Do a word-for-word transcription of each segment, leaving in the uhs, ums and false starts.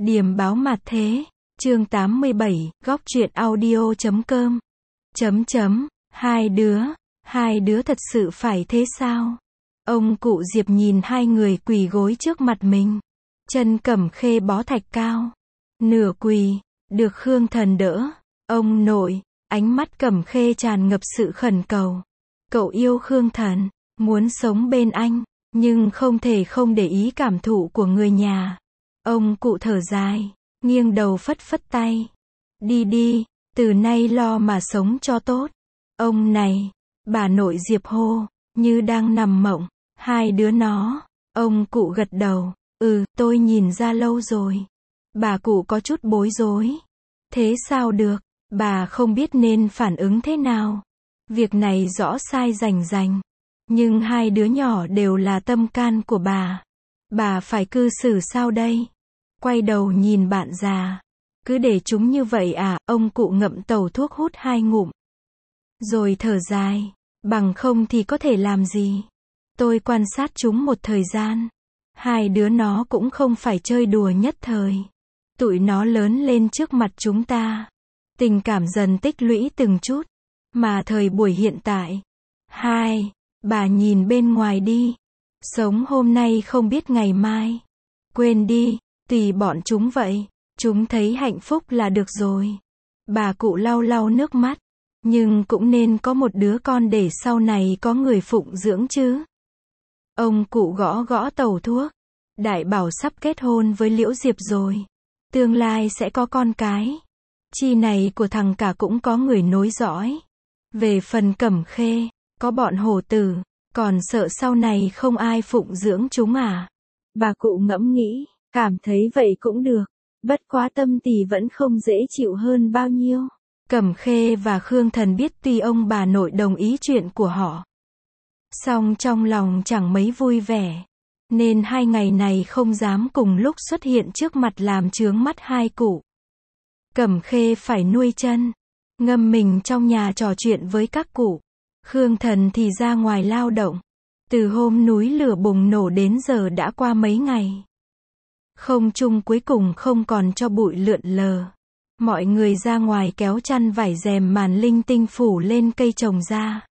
Điềm báo mặt thế, chương tám mươi bảy, góc truyện audio chấm com. Chấm chấm, hai đứa, hai đứa thật sự phải thế sao? Ông cụ Diệp nhìn hai người quỳ gối trước mặt mình. Chân Cẩm Khê bó thạch cao. Nửa quỳ, được Khương Thần đỡ. Ông nội, ánh mắt Cẩm Khê tràn ngập sự khẩn cầu. Cậu yêu Khương Thần, muốn sống bên anh, nhưng không thể không để ý cảm thụ của người nhà. Ông cụ thở dài, nghiêng đầu phất phất tay. Đi đi, từ nay lo mà sống cho tốt. Ông này, bà nội Diệp hô, như đang nằm mộng. Hai đứa nó, ông cụ gật đầu, ừ, tôi nhìn ra lâu rồi. Bà cụ có chút bối rối. Thế sao được, bà không biết nên phản ứng thế nào. Việc này rõ sai rành rành. Nhưng hai đứa nhỏ đều là tâm can của bà. Bà phải cư xử sao đây? Quay đầu nhìn bạn già. Cứ để chúng như vậy à? Ông cụ ngậm tàu thuốc hút hai ngụm. Rồi thở dài. Bằng không thì có thể làm gì? Tôi quan sát chúng một thời gian. Hai đứa nó cũng không phải chơi đùa nhất thời. Tụi nó lớn lên trước mặt chúng ta. Tình cảm dần tích lũy từng chút. Mà thời buổi hiện tại. Hai, bà nhìn bên ngoài đi. Sống hôm nay không biết ngày mai. Quên đi, tùy bọn chúng vậy. Chúng thấy hạnh phúc là được rồi. Bà cụ lau lau nước mắt. Nhưng cũng nên có một đứa con để sau này có người phụng dưỡng chứ. Ông cụ gõ gõ tàu thuốc. Đại bảo sắp kết hôn với Liễu Diệp rồi. Tương lai sẽ có con cái. Chi này của thằng cả cũng có người nối dõi. Về phần Cẩm Khê, có bọn hổ tử, còn sợ sau này không ai phụng dưỡng chúng à? Bà cụ ngẫm nghĩ, cảm thấy vậy cũng được. Bất quá tâm tỳ vẫn không dễ chịu hơn bao nhiêu. Cẩm Khê và Khương Thần biết tuy ông bà nội đồng ý chuyện của họ. Song trong lòng chẳng mấy vui vẻ. Nên hai ngày này không dám cùng lúc xuất hiện trước mặt làm chướng mắt hai cụ. Cẩm Khê phải nuôi chân. Ngâm mình trong nhà trò chuyện với các cụ. Khương Thần thì ra ngoài lao động. Từ hôm núi lửa bùng nổ đến giờ đã qua mấy ngày. Không trung cuối cùng không còn cho bụi lượn lờ. Mọi người ra ngoài kéo chăn vải rèm màn linh tinh phủ lên cây trồng ra.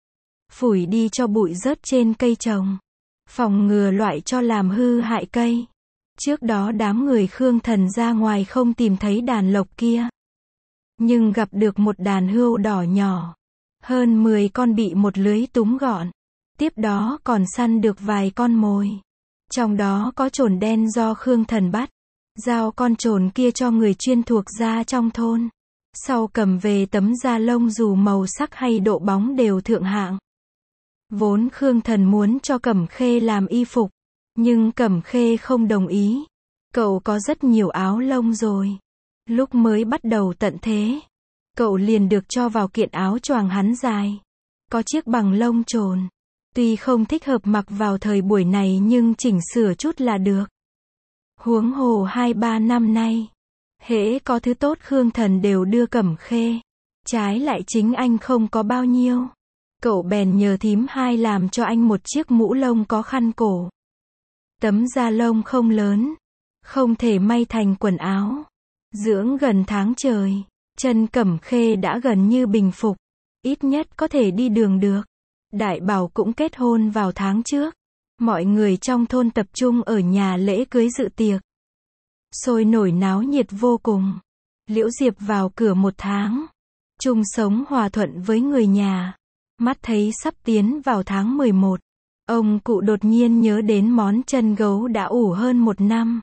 Phủi đi cho bụi rớt trên cây trồng. Phòng ngừa loại cho làm hư hại cây. Trước đó đám người Khương Thần ra ngoài không tìm thấy đàn lộc kia. Nhưng gặp được một đàn hươu đỏ nhỏ. Hơn mười con bị một lưới túm gọn. Tiếp đó còn săn được vài con mồi. Trong đó có chồn đen do Khương Thần bắt. Giao con chồn kia cho người chuyên thuộc da trong thôn. Sau cầm về tấm da lông dù màu sắc hay độ bóng đều thượng hạng. Vốn Khương Thần muốn cho Cẩm Khê làm y phục. Nhưng Cẩm Khê không đồng ý. Cậu có rất nhiều áo lông rồi. Lúc mới bắt đầu tận thế, cậu liền được cho vào kiện áo choàng hắn dài. Có chiếc bằng lông chồn. Tuy không thích hợp mặc vào thời buổi này nhưng chỉnh sửa chút là được. Huống hồ hai ba năm nay, hễ có thứ tốt Khương Thần đều đưa Cẩm Khê. Trái lại chính anh không có bao nhiêu. Cậu bèn nhờ thím hai làm cho anh một chiếc mũ lông có khăn cổ. Tấm da lông không lớn, không thể may thành quần áo. Dưỡng gần tháng trời, chân Cẩm Khê đã gần như bình phục. Ít nhất có thể đi đường được. Đại bảo cũng kết hôn vào tháng trước. Mọi người trong thôn tập trung ở nhà lễ cưới dự tiệc. Sôi nổi náo nhiệt vô cùng. Liễu Diệp vào cửa một tháng. Chung sống hòa thuận với người nhà. Mắt thấy sắp tiến vào tháng mười một. Ông cụ đột nhiên nhớ đến món chân gấu đã ủ hơn một năm.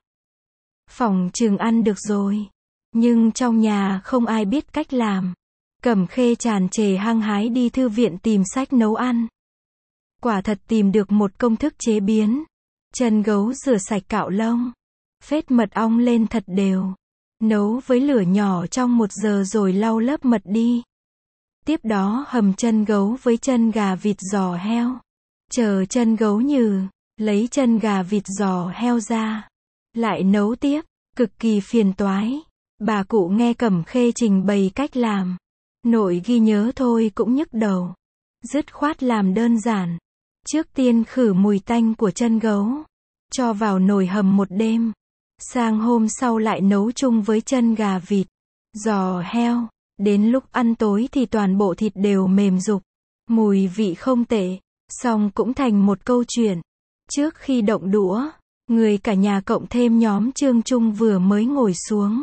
Phỏng chừng ăn được rồi. Nhưng trong nhà không ai biết cách làm. Cẩm Khê tràn trề hăng hái đi thư viện tìm sách nấu ăn. Quả thật tìm được một công thức chế biến. Chân gấu rửa sạch cạo lông. Phết mật ong lên thật đều. Nấu với lửa nhỏ trong một giờ rồi lau lớp mật đi. Tiếp đó hầm chân gấu với chân gà vịt giò heo. Chờ chân gấu nhừ, lấy chân gà vịt giò heo ra. Lại nấu tiếp, cực kỳ phiền toái. Bà cụ nghe Cẩm Khê trình bày cách làm. Nội ghi nhớ thôi cũng nhức đầu. Dứt khoát làm đơn giản. Trước tiên khử mùi tanh của chân gấu. Cho vào nồi hầm một đêm. Sang hôm sau lại nấu chung với chân gà vịt, giò heo. Đến lúc ăn tối thì toàn bộ thịt đều mềm rục. Mùi vị không tệ. Xong cũng thành một câu chuyện. Trước khi động đũa, người cả nhà cộng thêm nhóm Trương Trung vừa mới ngồi xuống.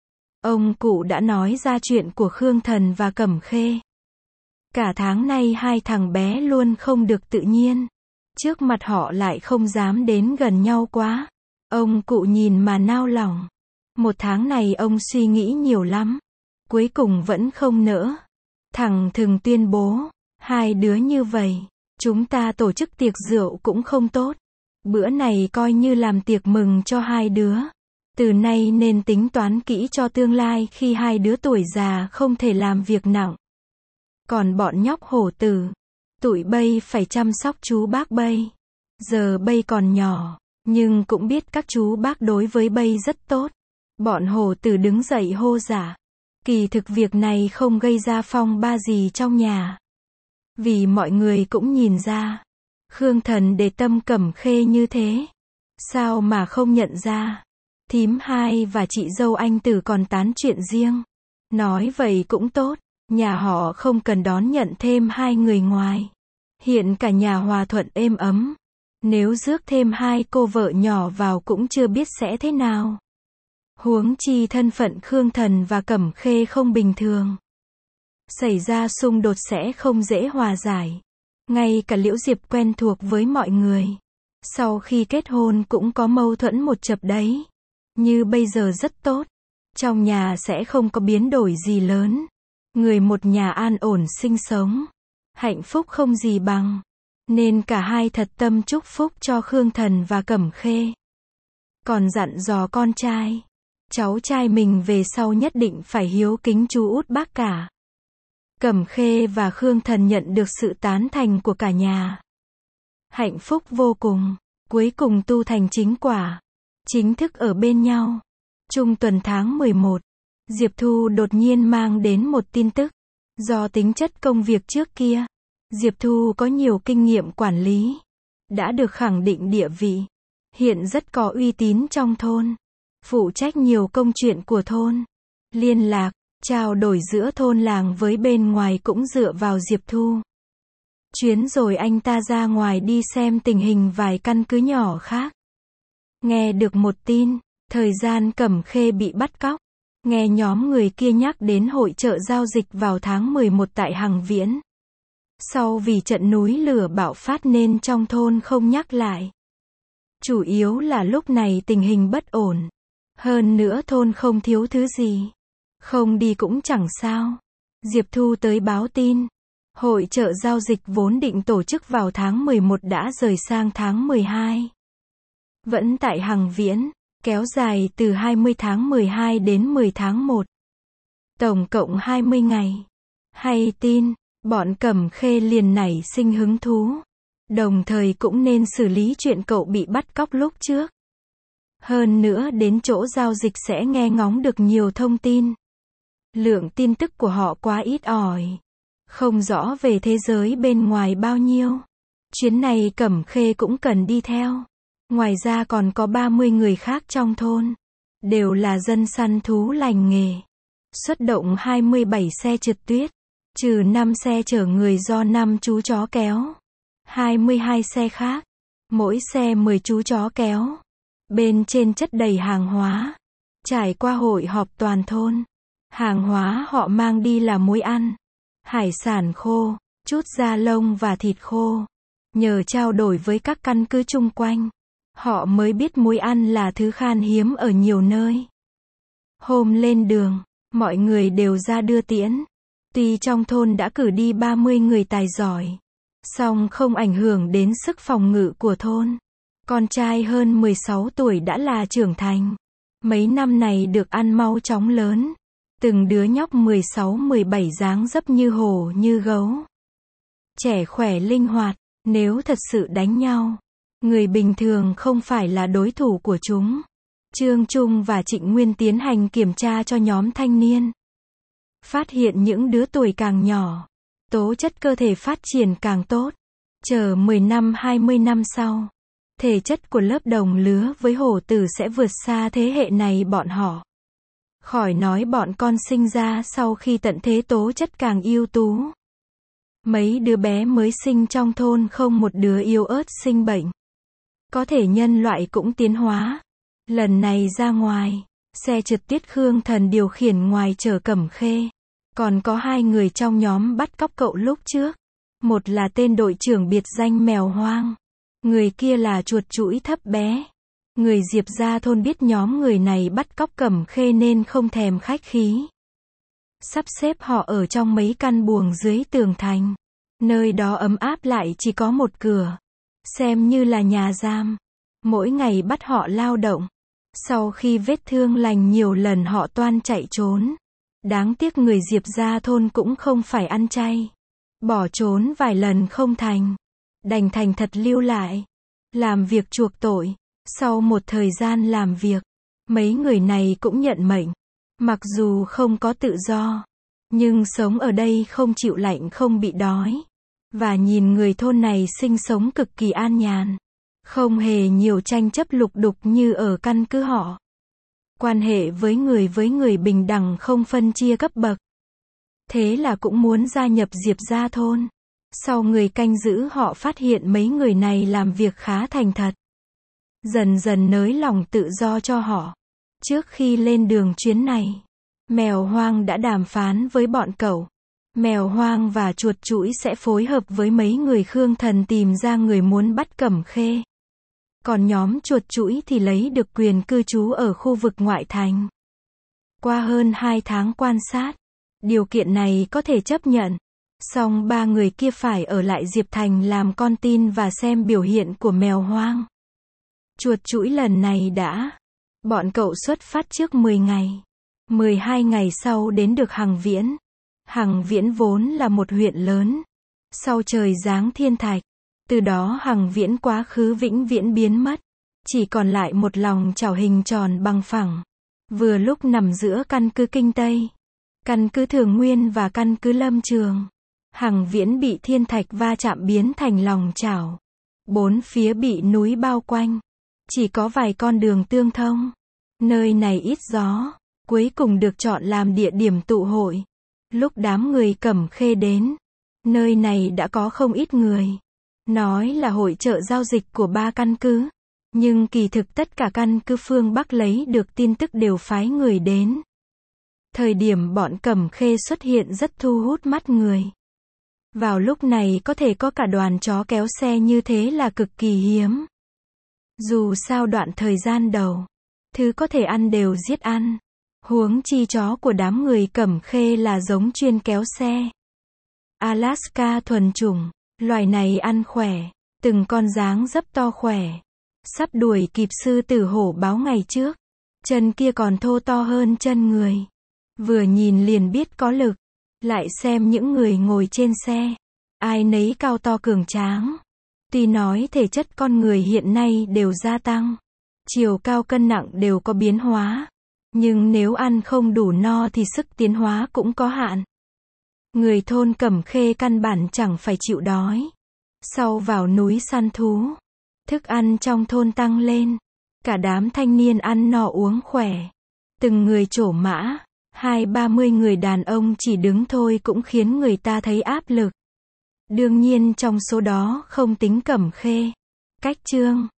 Ông cụ đã nói ra chuyện của Khương Thần và Cẩm Khê. Cả tháng nay hai thằng bé luôn không được tự nhiên. Trước mặt họ lại không dám đến gần nhau quá. Ông cụ nhìn mà nao lòng. Một tháng này ông suy nghĩ nhiều lắm. Cuối cùng vẫn không nỡ. Thằng Thừng tuyên bố, hai đứa như vậy, chúng ta tổ chức tiệc rượu cũng không tốt. Bữa này coi như làm tiệc mừng cho hai đứa. Từ nay nên tính toán kỹ cho tương lai khi hai đứa tuổi già không thể làm việc nặng. Còn bọn nhóc hổ tử, tụi bây phải chăm sóc chú bác bây. Giờ bây còn nhỏ, nhưng cũng biết các chú bác đối với bây rất tốt. Bọn hổ tử đứng dậy hô giả. Kỳ thực việc này không gây ra phong ba gì trong nhà. Vì mọi người cũng nhìn ra. Khương Thần để tâm Cẩm Khê như thế. Sao mà không nhận ra. Thím hai và chị dâu anh Tử còn tán chuyện riêng. Nói vậy cũng tốt. Nhà họ không cần đón nhận thêm hai người ngoài. Hiện cả nhà hòa thuận êm ấm. Nếu rước thêm hai cô vợ nhỏ vào cũng chưa biết sẽ thế nào. Huống chi thân phận Khương Thần và Cẩm Khê không bình thường. Xảy ra xung đột sẽ không dễ hòa giải. Ngay cả Liễu Diệp quen thuộc với mọi người. Sau khi kết hôn cũng có mâu thuẫn một chập đấy. Như bây giờ rất tốt. Trong nhà sẽ không có biến đổi gì lớn. Người một nhà an ổn sinh sống. Hạnh phúc không gì bằng. Nên cả hai thật tâm chúc phúc cho Khương Thần và Cẩm Khê. Còn dặn dò con trai. Cháu trai mình về sau nhất định phải hiếu kính chú út bác cả. Cẩm Khê và Khương Thần nhận được sự tán thành của cả nhà. Hạnh phúc vô cùng. Cuối cùng tu thành chính quả. Chính thức ở bên nhau. Trung tuần tháng mười một. Diệp Thu đột nhiên mang đến một tin tức. Do tính chất công việc trước kia, Diệp Thu có nhiều kinh nghiệm quản lý. Đã được khẳng định địa vị. Hiện rất có uy tín trong thôn. Phụ trách nhiều công chuyện của thôn. Liên lạc, trao đổi giữa thôn làng với bên ngoài cũng dựa vào Diệp Thu. Chuyến rồi anh ta ra ngoài đi xem tình hình vài căn cứ nhỏ khác. Nghe được một tin, thời gian Cẩm Khê bị bắt cóc. Nghe nhóm người kia nhắc đến hội chợ giao dịch vào tháng mười một tại Hằng Viễn. Sau vì trận núi lửa bạo phát nên trong thôn không nhắc lại. Chủ yếu là lúc này tình hình bất ổn. Hơn nữa thôn không thiếu thứ gì. Không đi cũng chẳng sao. Diệp Thu tới báo tin. Hội chợ giao dịch vốn định tổ chức vào tháng mười một đã rời sang tháng mười hai. Vẫn tại Hằng Viễn, kéo dài từ hai mươi tháng mười hai đến mười tháng một. Tổng cộng hai mươi ngày. Hay tin, bọn Cẩm Khê liền nảy sinh hứng thú. Đồng thời cũng nên xử lý chuyện cậu bị bắt cóc lúc trước. Hơn nữa đến chỗ giao dịch sẽ nghe ngóng được nhiều thông tin. Lượng tin tức của họ quá ít ỏi. Không rõ về thế giới bên ngoài bao nhiêu. Chuyến này Cẩm Khê cũng cần đi theo. Ngoài ra còn có ba mươi người khác trong thôn. Đều là dân săn thú lành nghề. Xuất động hai mươi bảy xe trượt tuyết. Trừ năm xe chở người do năm chú chó kéo. hai mươi hai xe khác. Mỗi xe mười chú chó kéo. Bên trên chất đầy hàng hóa. Trải qua hội họp toàn thôn. Hàng hóa họ mang đi là muối ăn. Hải sản khô. Chút da lông và thịt khô. Nhờ trao đổi với các căn cứ chung quanh. Họ mới biết muối ăn là thứ khan hiếm ở nhiều nơi. Hôm lên đường, mọi người đều ra đưa tiễn. Tuy trong thôn đã cử đi ba mươi người tài giỏi, song không ảnh hưởng đến sức phòng ngự của thôn. Con trai hơn mười sáu tuổi đã là trưởng thành. Mấy năm này được ăn mau chóng lớn. Từng đứa nhóc mười sáu mười bảy dáng dấp như hổ như gấu. Trẻ khỏe linh hoạt, nếu thật sự đánh nhau. Người bình thường không phải là đối thủ của chúng. Trương Trung và Trịnh Nguyên tiến hành kiểm tra cho nhóm thanh niên. Phát hiện những đứa tuổi càng nhỏ, tố chất cơ thể phát triển càng tốt. Chờ mười năm hai mươi năm sau, Thể chất của lớp đồng lứa với hổ tử sẽ vượt xa thế hệ này bọn họ. Khỏi nói bọn con sinh ra sau khi tận thế tố chất càng ưu tú. Mấy đứa bé mới sinh trong thôn không một đứa yếu ớt sinh bệnh. Có thể nhân loại cũng tiến hóa. Lần này ra ngoài, xe trượt Tiết Khương Thần điều khiển ngoài chở Cẩm Khê. Còn có hai người trong nhóm bắt cóc cậu lúc trước. Một là tên đội trưởng biệt danh Mèo Hoang. Người kia là chuột chũi thấp bé. Người Diệp gia thôn biết nhóm người này bắt cóc Cẩm Khê nên không thèm khách khí. Sắp xếp họ ở trong mấy căn buồng dưới tường thành. Nơi đó ấm áp lại chỉ có một cửa. Xem như là nhà giam. Mỗi ngày bắt họ lao động. Sau khi vết thương lành nhiều lần họ toan chạy trốn. Đáng tiếc người Diệp gia thôn cũng không phải ăn chay. Bỏ trốn vài lần không thành. Đành thành thật lưu lại. Làm việc chuộc tội. Sau một thời gian làm việc, mấy người này cũng nhận mệnh. Mặc dù không có tự do, nhưng sống ở đây không chịu lạnh không bị đói. Và nhìn người thôn này sinh sống cực kỳ an nhàn. Không hề nhiều tranh chấp lục đục như ở căn cứ họ. Quan hệ với người với người bình đẳng không phân chia cấp bậc. Thế là cũng muốn gia nhập Diệp gia thôn. Sau người canh giữ họ phát hiện mấy người này làm việc khá thành thật. Dần dần nới lòng tự do cho họ. Trước khi lên đường chuyến này, Mèo Hoang đã đàm phán với bọn cậu. Mèo Hoang và chuột chũi sẽ phối hợp với mấy người Khương Thần tìm ra người muốn bắt Cẩm Khê. Còn nhóm chuột chũi thì lấy được quyền cư trú ở khu vực ngoại thành. Qua hơn hai tháng quan sát, điều kiện này có thể chấp nhận. Song ba người kia phải ở lại Diệp Thành làm con tin và xem biểu hiện của Mèo Hoang. Chuột chũi lần này đã. Bọn cậu xuất phát trước mười ngày. mười hai ngày sau đến được Hằng Viễn. Hằng Viễn vốn là một huyện lớn. Sau trời giáng thiên thạch. Từ đó Hằng Viễn quá khứ vĩnh viễn biến mất. Chỉ còn lại một lòng chảo hình tròn bằng phẳng. Vừa lúc nằm giữa căn cứ Kinh Tây, căn cứ Thường Nguyên và căn cứ Lâm Trường. Hằng Viễn bị thiên thạch va chạm biến thành lòng chảo. Bốn phía bị núi bao quanh. Chỉ có vài con đường tương thông. Nơi này ít gió. Cuối cùng được chọn làm địa điểm tụ hội. Lúc đám người Cẩm Khê đến, nơi này đã có không ít người. Nói là hội chợ giao dịch của ba căn cứ. Nhưng kỳ thực tất cả căn cứ phương Bắc lấy được tin tức đều phái người đến. Thời điểm bọn Cẩm Khê xuất hiện rất thu hút mắt người. Vào lúc này có thể có cả đoàn chó kéo xe như thế là cực kỳ hiếm. Dù sao đoạn thời gian đầu, thứ có thể ăn đều giết ăn. Huống chi chó của đám người Cẩm Khê là giống chuyên kéo xe. Alaska thuần chủng, loài này ăn khỏe, từng con dáng dấp to khỏe. Sắp đuổi kịp sư tử hổ báo ngày trước. Chân kia còn thô to hơn chân người. Vừa nhìn liền biết có lực. Lại xem những người ngồi trên xe. Ai nấy cao to cường tráng. Tuy nói thể chất con người hiện nay đều gia tăng. Chiều cao cân nặng đều có biến hóa. Nhưng nếu ăn không đủ no thì sức tiến hóa cũng có hạn. Người thôn Cẩm Khê căn bản chẳng phải chịu đói. Sau vào núi săn thú, thức ăn trong thôn tăng lên. Cả đám thanh niên ăn no uống khỏe. Từng người trổ mã. Hai ba mươi người đàn ông chỉ đứng thôi cũng khiến người ta thấy áp lực. Đương nhiên trong số đó không tính Cẩm Khê. Cách chương